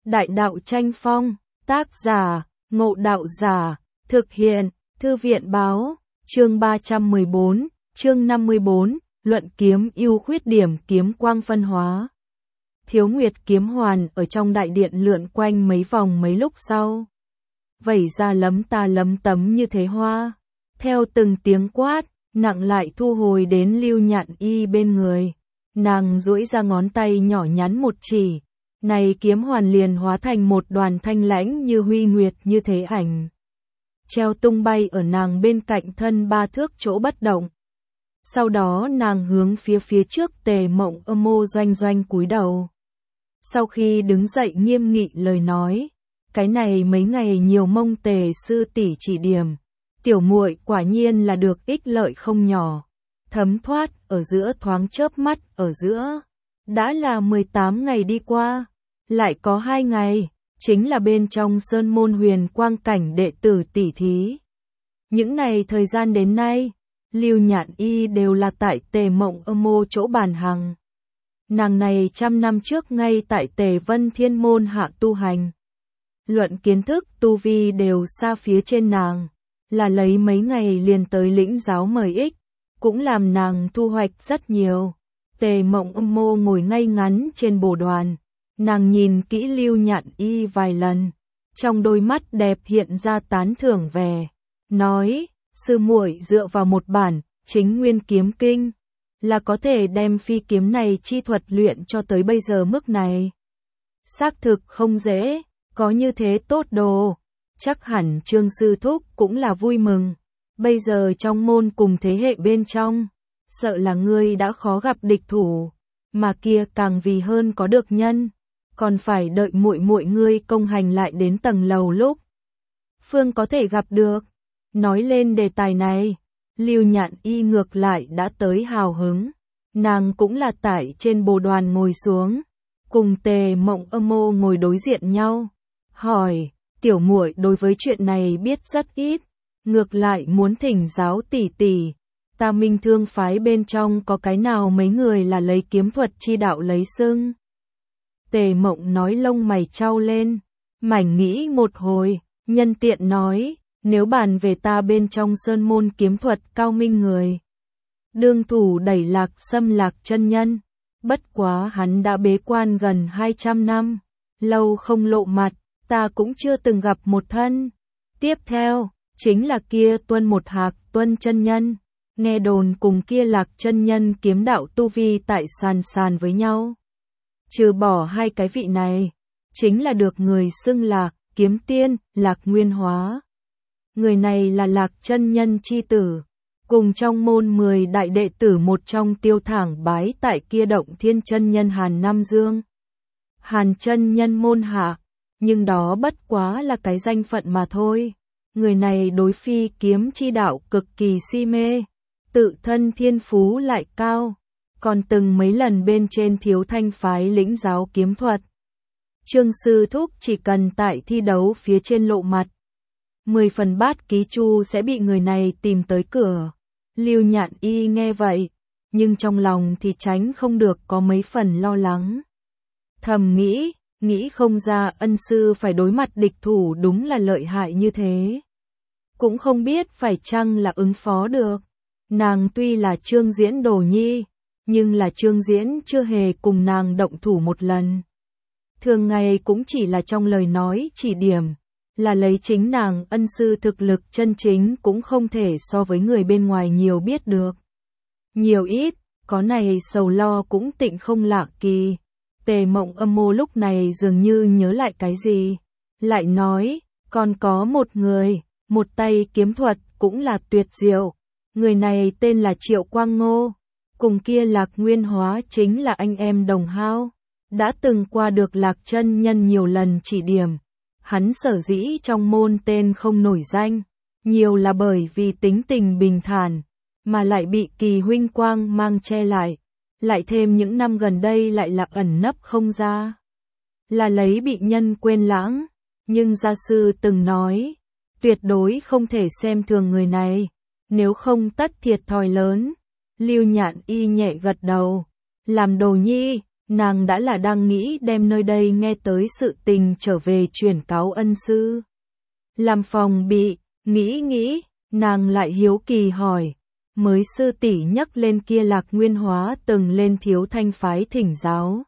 Đại đạo tranh phong, tác giả, Ngộ Đạo Giả, thực hiện, Thư viện báo, chương 314, chương 54, luận kiếm ưu khuyết điểm kiếm quang phân hóa. Thiếu Nguyệt kiếm hoàn ở trong đại điện lượn quanh mấy vòng mấy lúc sau. Vẩy ra lấm ta lấm tấm như thế hoa. Theo từng tiếng quát, nặng lại thu hồi đến Lưu Nhạn Y bên người. Nàng duỗi ra ngón tay nhỏ nhắn một chỉ. Này kiếm hoàn liền hóa thành một đoàn thanh lãnh như huy nguyệt như thế ảnh. Treo tung bay ở nàng bên cạnh thân 3 thước chỗ bất động. Sau đó nàng hướng phía trước Tề Mộng Âm Mô doanh doanh cúi đầu. Sau khi đứng dậy nghiêm nghị lời nói, cái này mấy ngày nhiều mong Tề sư tỷ chỉ điểm, tiểu muội quả nhiên là được ích lợi không nhỏ. Thấm thoát ở giữa thoáng chớp mắt ở giữa, đã là 18 ngày đi qua, lại có 2 ngày, chính là bên trong sơn môn huyền quang cảnh đệ tử tỷ thí. Những này thời gian đến nay, Lưu Nhạn Y đều là tại Tề Mộng Âm Mô chỗ bàn hằng. Nàng này trăm năm trước ngay tại Tề Vân Thiên Môn hạ tu hành. Luận kiến thức tu vi đều xa phía trên nàng, là lấy mấy ngày liền tới lĩnh giáo mời ích, cũng làm nàng thu hoạch rất nhiều. Tề Mộng Âm Mô ngồi ngay ngắn trên bồ đoàn, nàng nhìn kỹ Lưu Nhạn Y vài lần, trong đôi mắt đẹp hiện ra tán thưởng vẻ, nói, sư muội dựa vào một bản, chính nguyên kiếm kinh, là có thể đem phi kiếm này chi thuật luyện cho tới bây giờ mức này. Xác thực không dễ, có như thế tốt đồ, chắc hẳn Trương sư thúc cũng là vui mừng. Bây giờ trong môn cùng thế hệ bên trong, sợ là ngươi đã khó gặp địch thủ, mà kia càng vì hơn có được nhân, còn phải đợi muội muội ngươi công hành lại đến tầng lầu lúc Phương có thể gặp được. Nói lên đề tài này, Lưu Nhạn Y ngược lại đã tới hào hứng, nàng cũng là tại trên bồ đoàn ngồi xuống, cùng Tề Mộng Âm Mô ngồi đối diện nhau, hỏi, tiểu muội đối với chuyện này biết rất ít, ngược lại muốn thỉnh giáo tỷ tỷ, ta Minh Thương phái bên trong có cái nào mấy người là lấy kiếm thuật chi đạo lấy xưng. Tề Mộng nói lông mày chau lên, mảnh nghĩ một hồi, nhân tiện nói, nếu bàn về ta bên trong sơn môn kiếm thuật cao minh người, đương thủ đẩy Lạc Sâm Lạc chân nhân, bất quá hắn đã bế quan gần 200 năm, lâu không lộ mặt, ta cũng chưa từng gặp một thân. Tiếp theo, chính là kia Tuân Một Hạc Tuân chân nhân, nghe đồn cùng kia Lạc chân nhân kiếm đạo tu vi tại sàn với nhau. Trừ bỏ hai cái vị này, chính là được người xưng là kiếm tiên, Lạc Nguyên Hóa. Người này là Lạc chân nhân chi tử, cùng trong môn 10 đại đệ tử một trong Tiêu Thẳng bái tại kia Động Thiên chân nhân Hàn Nam Dương. Hàn chân nhân môn hạ, nhưng đó bất quá là cái danh phận mà thôi. Người này đối phi kiếm chi đạo cực kỳ si mê, tự thân thiên phú lại cao, còn từng mấy lần bên trên Thiếu Thanh phái lĩnh giáo kiếm thuật. Trương sư thúc chỉ cần tại thi đấu phía trên lộ mặt, 10 phần bát ký chu sẽ bị người này tìm tới cửa. Lưu Nhạn Y nghe vậy, nhưng trong lòng thì tránh không được có mấy phần lo lắng. Thầm nghĩ không ra ân sư phải đối mặt địch thủ đúng là lợi hại như thế. Cũng không biết phải chăng là ứng phó được. Nàng tuy là Trương Diễn đồ nhi, nhưng là Trương Diễn chưa hề cùng nàng động thủ một lần. Thường ngày cũng chỉ là trong lời nói chỉ điểm, là lấy chính nàng ân sư thực lực chân chính cũng không thể so với người bên ngoài nhiều biết được. Nhiều ít, có này sầu lo cũng tịnh không lạ kỳ. Tề Mộng Âm Mô lúc này dường như nhớ lại cái gì, lại nói, còn có một người, một tay kiếm thuật cũng là tuyệt diệu. Người này tên là Triệu Quang Ngô, cùng kia Lạc Nguyên Hóa chính là anh em đồng hao, đã từng qua được Lạc chân nhân nhiều lần chỉ điểm. Hắn sở dĩ trong môn tên không nổi danh, nhiều là bởi vì tính tình bình thản, mà lại bị Kỳ huynh quang mang che lại thêm những năm gần đây lại là ẩn nấp không ra, là lấy bị nhân quên lãng, nhưng gia sư từng nói, tuyệt đối không thể xem thường người này, nếu không tất thiệt thòi lớn. Lưu Nhạn Y nhẹ gật đầu, làm đồ nhi, nàng đã là đang nghĩ đem nơi đây nghe tới sự tình trở về chuyển cáo ân sư. Làm phòng bị, nghĩ, nàng lại hiếu kỳ hỏi, mới sư tỷ nhắc lên kia Lạc Nguyên Hóa từng lên Thiếu Thanh phái thỉnh giáo.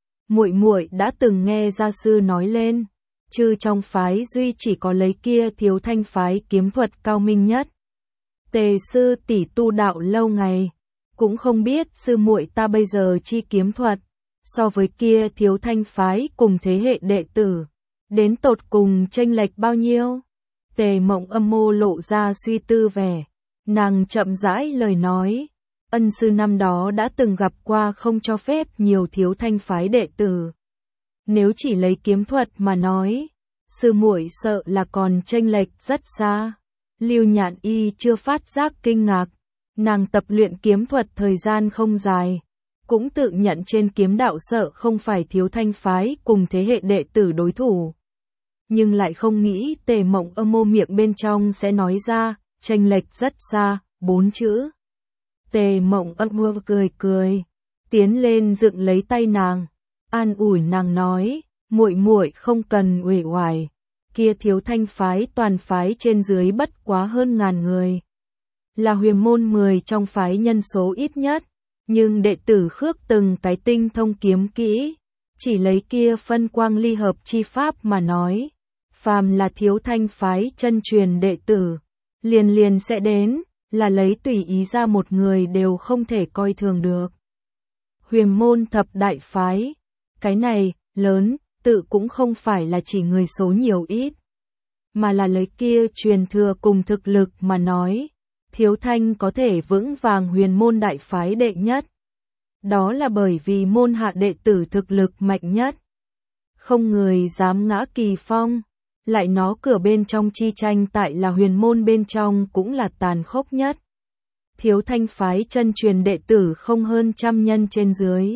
Muội đã từng nghe gia sư nói lên, chứ trong phái duy chỉ có lấy kia Thiếu Thanh phái kiếm thuật cao minh nhất. Tề sư tỷ tu đạo lâu ngày, cũng không biết sư muội ta bây giờ chi kiếm thuật, so với kia Thiếu Thanh phái cùng thế hệ đệ tử, đến tột cùng chênh lệch bao nhiêu? Tề Mộng Âm mô lộ ra suy tư vẻ, nàng chậm rãi lời nói, ân sư năm đó đã từng gặp qua không cho phép nhiều Thiếu Thanh phái đệ tử. Nếu chỉ lấy kiếm thuật mà nói, sư muội sợ là còn chênh lệch rất xa. Lưu Nhạn Y chưa phát giác kinh ngạc, nàng tập luyện kiếm thuật thời gian không dài, cũng tự nhận trên kiếm đạo sợ không phải Thiếu Thanh phái cùng thế hệ đệ tử đối thủ. Nhưng lại không nghĩ Tề Mộng Âm mô miệng bên trong sẽ nói ra, chênh lệch rất xa, 4 chữ. Tề Mộng Âm mô cười, tiến lên dựng lấy tay nàng, an ủi nàng nói, muội không cần uể oải. Kia Thiếu Thanh phái toàn phái trên dưới bất quá hơn 1000 người. Là huyền môn 10 trong phái nhân số ít nhất, nhưng đệ tử khước từng cái tinh thông kiếm kỹ, chỉ lấy kia phân quang ly hợp chi pháp mà nói, phàm là Thiếu Thanh phái chân truyền đệ tử, liền sẽ đến, là lấy tùy ý ra một người đều không thể coi thường được. Huyền môn thập đại phái, cái này, lớn, tự cũng không phải là chỉ người số nhiều ít, mà là lấy kia truyền thừa cùng thực lực mà nói, Thiếu Thanh có thể vững vàng huyền môn đại phái đệ nhất. Đó là bởi vì môn hạ đệ tử thực lực mạnh nhất. Không người dám ngã kỳ phong, lại nó cửa bên trong chi tranh tại là huyền môn bên trong cũng là tàn khốc nhất. Thiếu Thanh phái chân truyền đệ tử không hơn 100 nhân trên dưới.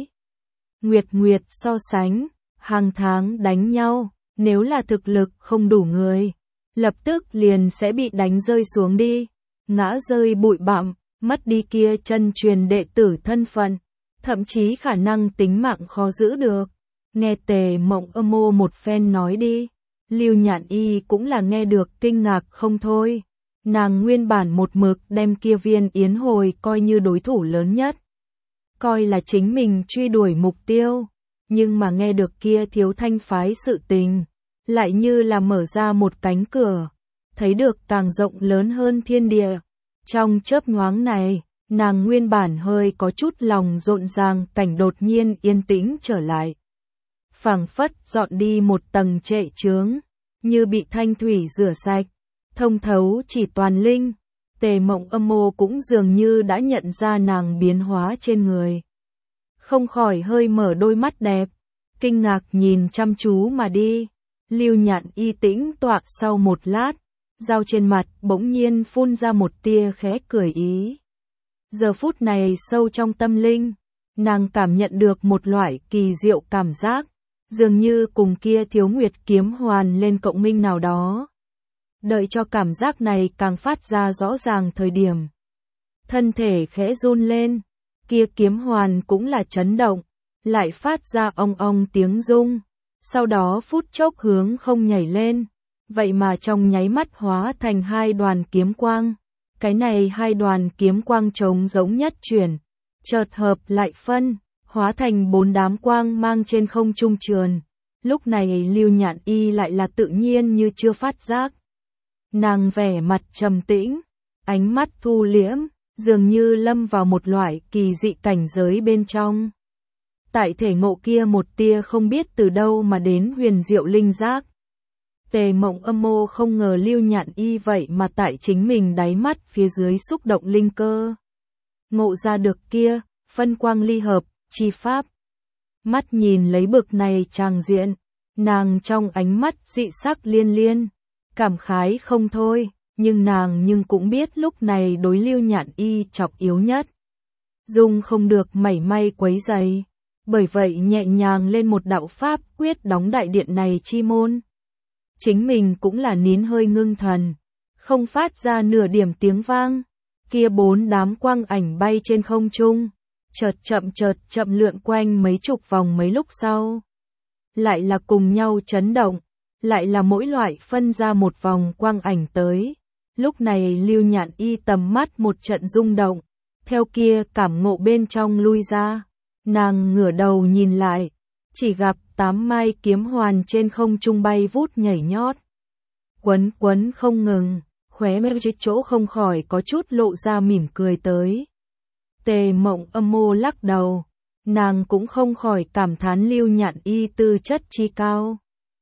Nguyệt so sánh, hàng tháng đánh nhau, nếu là thực lực không đủ người, lập tức liền sẽ bị đánh rơi xuống đi, ngã rơi bụi bặm, mất đi kia chân truyền đệ tử thân phận, thậm chí khả năng tính mạng khó giữ được. Nghe Tề Mộng Âm mô một phen nói đi, Lưu Nhạn Y cũng là nghe được kinh ngạc không thôi. Nàng nguyên bản một mực đem kia Viên Yến Hồi coi như đối thủ lớn nhất, coi là chính mình truy đuổi mục tiêu, nhưng mà nghe được kia Thiếu Thanh phái sự tình, lại như là mở ra một cánh cửa, thấy được càng rộng lớn hơn thiên địa. Trong chớp nhoáng này, nàng nguyên bản hơi có chút lòng rộn ràng cảnh đột nhiên yên tĩnh trở lại. Phảng phất dọn đi một tầng trệ chướng, như bị thanh thủy rửa sạch, thông thấu chỉ toàn linh. Tề Mộng Âm mô cũng dường như đã nhận ra nàng biến hóa trên người. Không khỏi hơi mở đôi mắt đẹp, kinh ngạc nhìn chăm chú mà đi. Lưu Nhạn Y tĩnh tọa sau một lát, dao trên mặt bỗng nhiên phun ra một tia khẽ cười ý. Giờ phút này sâu trong tâm linh, nàng cảm nhận được một loại kỳ diệu cảm giác, dường như cùng kia Thiếu Nguyệt kiếm hoàn lên cộng minh nào đó. Đợi cho cảm giác này càng phát ra rõ ràng thời điểm, thân thể khẽ run lên, kia kiếm hoàn cũng là chấn động, lại phát ra ong ong tiếng rung, sau đó phút chốc hướng không nhảy lên, vậy mà trong nháy mắt hóa thành 2 đoàn kiếm quang. Cái này 2 đoàn kiếm quang trống giống nhất chuyển, chợt hợp lại phân, hóa thành 4 đám quang mang trên không trung trườn. Lúc này Lưu Nhạn Y lại là tự nhiên như chưa phát giác. Nàng vẻ mặt trầm tĩnh, ánh mắt thu liễm, dường như lâm vào một loại kỳ dị cảnh giới bên trong. Tại thể ngộ kia một tia không biết từ đâu mà đến huyền diệu linh giác. Tề Mộng Âm mô không ngờ Lưu Nhạn Y vậy mà tại chính mình đáy mắt phía dưới xúc động linh cơ. Ngộ ra được kia, phân quang ly hợp, chi pháp. Mắt nhìn lấy bực này tràng diện, nàng trong ánh mắt dị sắc liên liên, cảm khái không thôi, nhưng nàng cũng biết lúc này đối Lưu Nhạn Y chọc yếu nhất. Dung không được mảy may quấy rầy, bởi vậy nhẹ nhàng lên một đạo pháp quyết đóng đại điện này chi môn. Chính mình cũng là nín hơi ngưng thần, không phát ra nửa điểm tiếng vang, kia 4 đám quang ảnh bay trên không trung, chợt chậm lượn quanh mấy chục vòng, mấy lúc sau lại là cùng nhau chấn động, lại là mỗi loại phân ra một vòng quang ảnh tới. Lúc này Lưu Nhạn Y tầm mắt một trận rung động, theo kia cảm ngộ bên trong lui ra, nàng ngửa đầu nhìn lại, chỉ gặp 8 mai kiếm hoàn trên không trung bay vút nhảy nhót, quấn quấn không ngừng, khóe mép dưới chỗ không khỏi có chút lộ ra mỉm cười tới. Tề Mộng Âm mô lắc đầu, nàng cũng không khỏi cảm thán Lưu Nhạn Y tư chất chi cao.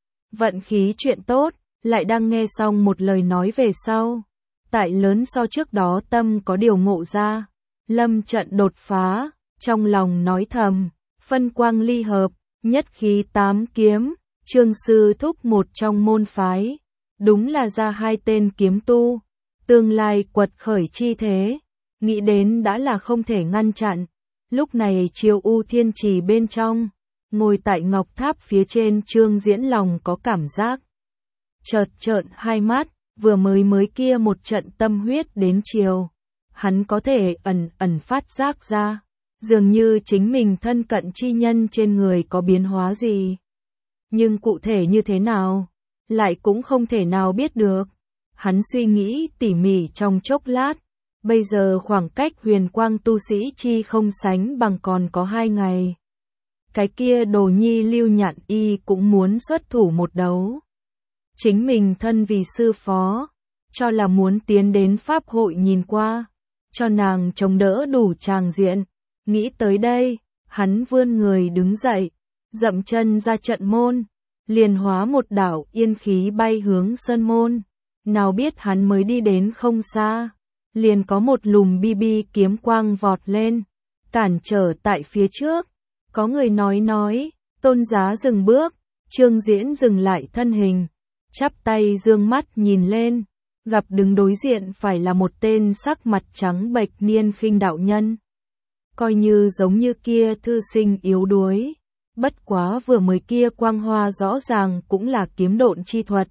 Vận khí chuyện tốt, lại đang nghe xong một lời nói về sau. Tại lớn so trước đó tâm có điều ngộ ra, lâm trận đột phá, trong lòng nói thầm, phân quang ly hợp, nhất khí 8 kiếm, Trương sư thúc một trong môn phái, đúng là ra 2 tên kiếm tu, tương lai quật khởi chi thế, nghĩ đến đã là không thể ngăn chặn. Lúc này Chiêu U Thiên Trì bên trong, ngồi tại ngọc tháp phía trên, Trương Diễn lòng có cảm giác chợt trợn hai mắt, vừa mới kia một trận tâm huyết đến chiều, hắn có thể ẩn phát giác ra, dường như chính mình thân cận chi nhân trên người có biến hóa gì. Nhưng cụ thể như thế nào, lại cũng không thể nào biết được. Hắn suy nghĩ tỉ mỉ trong chốc lát, bây giờ khoảng cách huyền quang tu sĩ chi không sánh bằng còn có 2 ngày. Cái kia Đồ Nhi Lưu Nhạn Y cũng muốn xuất thủ một đấu. Chính mình thân vì sư phó, cho là muốn tiến đến pháp hội nhìn qua, cho nàng chống đỡ đủ tràng diện. Nghĩ tới đây, hắn vươn người đứng dậy, dậm chân ra trận môn, liền hóa một đạo yên khí bay hướng sơn môn. Nào biết hắn mới đi đến không xa, liền có một lùm bi kiếm quang vọt lên, cản trở tại phía trước. Có người nói, Tôn Giá dừng bước, Trương Diễn dừng lại thân hình, chắp tay dương mắt nhìn lên, gặp đứng đối diện phải là một tên sắc mặt trắng bệch niên khinh đạo nhân. Coi như giống như kia thư sinh yếu đuối, bất quá vừa mới kia quang hoa rõ ràng cũng là kiếm độn chi thuật.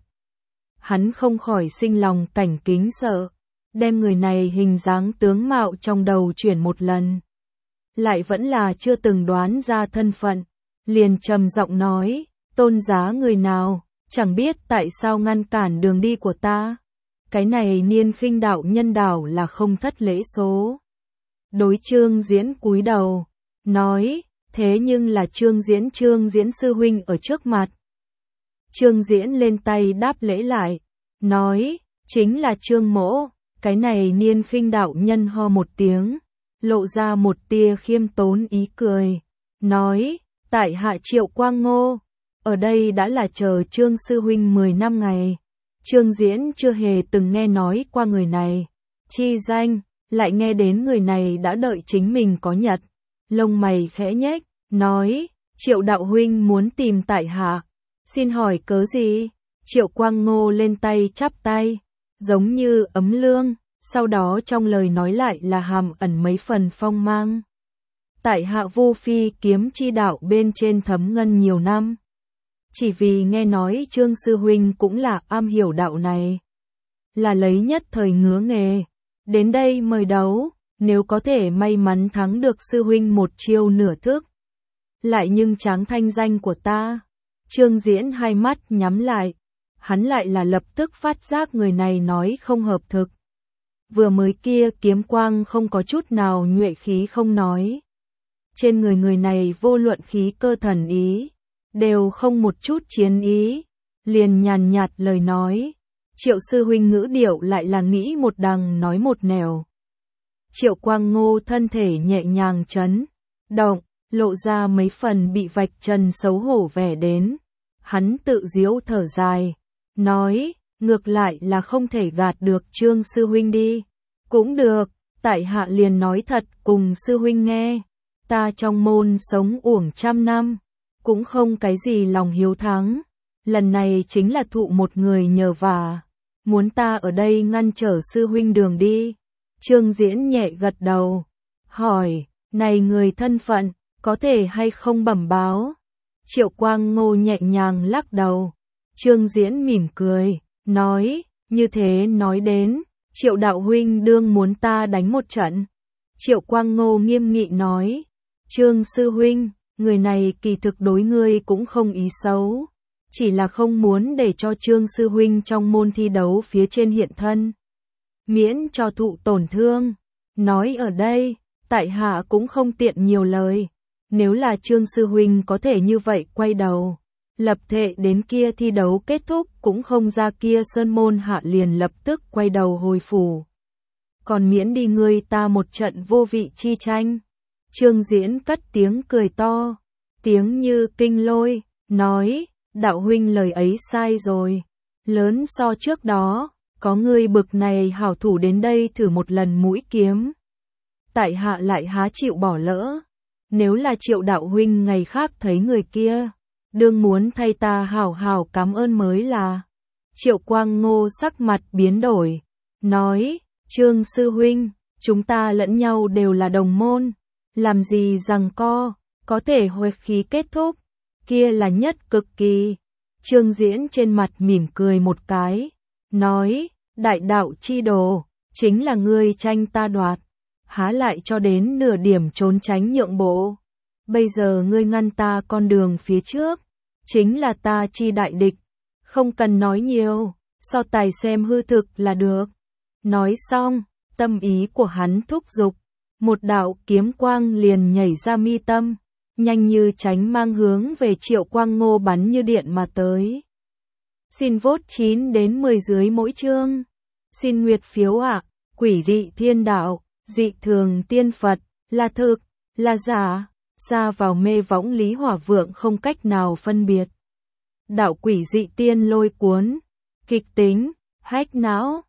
Hắn không khỏi sinh lòng cảnh kính sợ, đem người này hình dáng tướng mạo trong đầu chuyển một lần. Lại vẫn là chưa từng đoán ra thân phận, liền trầm giọng nói, Tôn Giá người nào, chẳng biết tại sao ngăn cản đường đi của ta. Cái này niên khinh đạo nhân đảo là không thất lễ số. Đối Trương Diễn cúi đầu, nói, thế nhưng là Trương Diễn sư huynh ở trước mặt. Trương Diễn lên tay đáp lễ lại, nói, chính là Trương mỗ. Cái này niên khinh đạo nhân ho một tiếng, lộ ra một tia khiêm tốn ý cười, nói, tại hạ Triệu Quang Ngô, ở đây đã là chờ Trương sư huynh 10 năm ngày. Trương Diễn chưa hề từng nghe nói qua người này, chi danh, lại nghe đến người này đã đợi chính mình có nhật, lông mày khẽ nhếch, nói, Triệu đạo huynh muốn tìm tại hạ, xin hỏi cớ gì? Triệu Quang Ngô lên tay chắp tay, giống như ấm lương, sau đó trong lời nói lại là hàm ẩn mấy phần phong mang. Tại hạ vô phi kiếm chi đạo bên trên thấm ngân nhiều năm, chỉ vì nghe nói Trương sư huynh cũng là am hiểu đạo này, là lấy nhất thời ngứa nghề, đến đây mời đấu, nếu có thể may mắn thắng được sư huynh một chiêu nửa thức, lại nhưng tráng thanh danh của ta. Trương Diễn hai mắt nhắm lại, hắn lại là lập tức phát giác người này nói không hợp thực. Vừa mới kia kiếm quang không có chút nào nhuệ khí không nói. Trên người này vô luận khí cơ thần ý, đều không một chút chiến ý, liền nhàn nhạt lời nói. Triệu sư huynh ngữ điệu lại là nghĩ một đằng nói một nẻo. Triệu Quang Ngô thân thể nhẹ nhàng chấn động, lộ ra mấy phần bị vạch trần xấu hổ vẻ đến. Hắn tự giễu thở dài, nói, ngược lại là không thể gạt được Trương sư huynh đi. Cũng được, tại hạ liền nói thật cùng sư huynh nghe, ta trong môn sống uổng trăm năm, cũng không cái gì lòng hiếu thắng, lần này chính là thụ một người nhờ vả, muốn ta ở đây ngăn trở sư huynh đường đi. Trương Diễn nhẹ gật đầu, hỏi, này người thân phận, có thể hay không bẩm báo? Triệu Quang Ngô nhẹ nhàng lắc đầu. Trương Diễn mỉm cười, nói, như thế nói đến, Triệu đạo huynh đương muốn ta đánh một trận. Triệu Quang Ngô nghiêm nghị nói, Trương sư huynh, người này kỳ thực đối ngươi cũng không ý xấu, chỉ là không muốn để cho Trương sư huynh trong môn thi đấu phía trên hiện thân, miễn cho thụ tổn thương. Nói ở đây, tại hạ cũng không tiện nhiều lời, nếu là Trương sư huynh có thể như vậy quay đầu, lập thệ đến kia thi đấu kết thúc cũng không ra kia sơn môn hạ liền lập tức quay đầu hồi phủ. Còn miễn đi ngươi ta một trận vô vị chi tranh. Trương Diễn cất tiếng cười to, tiếng như kinh lôi, nói, đạo huynh lời ấy sai rồi, lớn so trước đó, có ngươi bực này hảo thủ đến đây thử một lần mũi kiếm. Tại hạ lại há chịu bỏ lỡ, nếu là Triệu đạo huynh ngày khác thấy người kia, đương muốn thay ta hảo hảo cảm ơn mới là. Triệu Quang Ngô sắc mặt biến đổi, nói, Trương sư huynh, chúng ta lẫn nhau đều là đồng môn, làm gì giằng co, có thể huệ khí kết thúc, kia là nhất cực kỳ. Trương Diễn trên mặt mỉm cười một cái, nói, đại đạo chi đồ, chính là ngươi tranh ta đoạt, há lại cho đến nửa điểm trốn tránh nhượng bộ. Bây giờ ngươi ngăn ta con đường phía trước, chính là ta chi đại địch, không cần nói nhiều, so tài xem hư thực là được. Nói xong, tâm ý của hắn thúc giục, một đạo kiếm quang liền nhảy ra mi tâm, nhanh như tránh mang hướng về Triệu Quang Ngô bắn như điện mà tới. Xin vote 9 đến 10 dưới mỗi chương. Xin nguyệt phiếu ạ. Quỷ dị thiên đạo, dị thường tiên Phật, là thực, là giả, xa vào mê võng Lý Hỏa Vượng không cách nào phân biệt. Đạo quỷ dị tiên lôi cuốn, kịch tính, hách não.